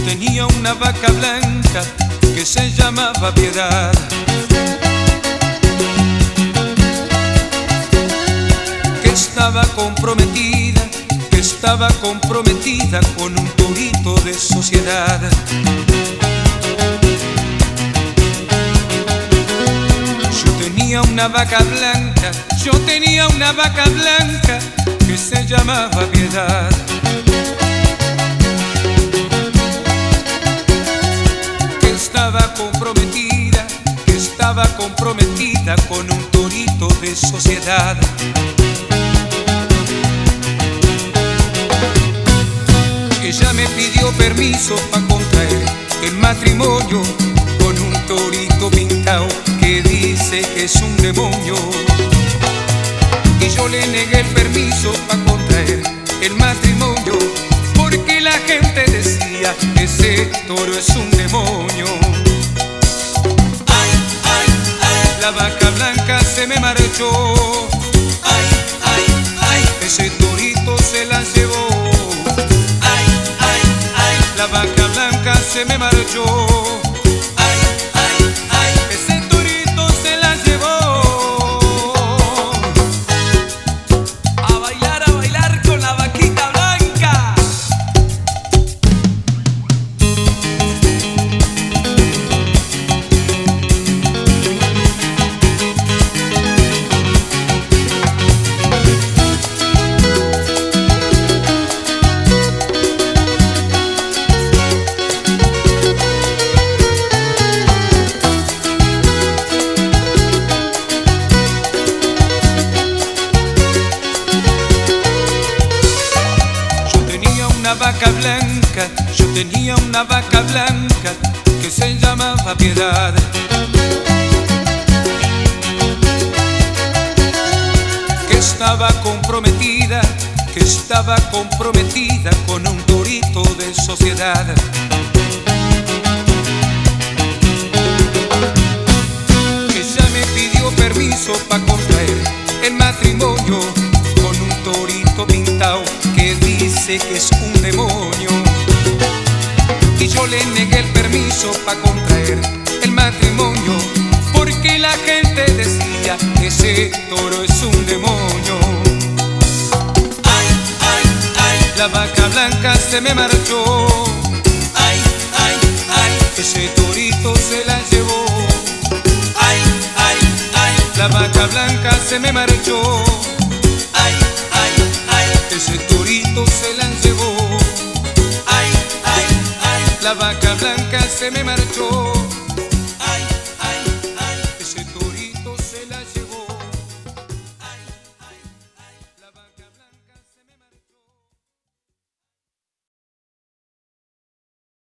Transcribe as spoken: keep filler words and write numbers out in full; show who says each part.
Speaker 1: tenía una vaca blanca que se llamaba Piedad. Que estaba comprometida, que estaba comprometida con un torito de sociedad. Yo tenía una vaca blanca, yo tenía una vaca blanca que se llamaba Piedad. Que estaba comprometida, que estaba comprometida con un torito de sociedad. Ella me pidió permiso para contraer el matrimonio con un torito pintado que dice que es un demonio. Y yo le negué el permiso para contraer el matrimonio porque la gente decía que ese toro es un demonio. Ay, ay, ay, la vaca blanca se me marchó. Ay, ay, ay, ese torito se la llevó. Ay, ay, ay, la vaca blanca se me marchó. Ay, ay, ay, ese torito se la llevó. A bailar, a bailar con la vaquita blanca. Una vaca blanca, yo tenía una vaca blanca que se llamaba Piedad. Que estaba comprometida, que estaba comprometida con un torito de sociedad. Ella me pidió permiso para contraer el matrimonio con un torito pintado que dice que es un demonio. Y yo le negué el permiso para contraer el matrimonio porque la gente decía que ese toro es un demonio. Ay, ay, ay, la vaca blanca se me marchó. Ay, ay, ay, ese torito se la llevó. Ay, ay, ay, la vaca blanca se me marchó. Ay, ay, ay, ese torito se la llevó. Ay, ay, ay, la vaca blanca se me marchó.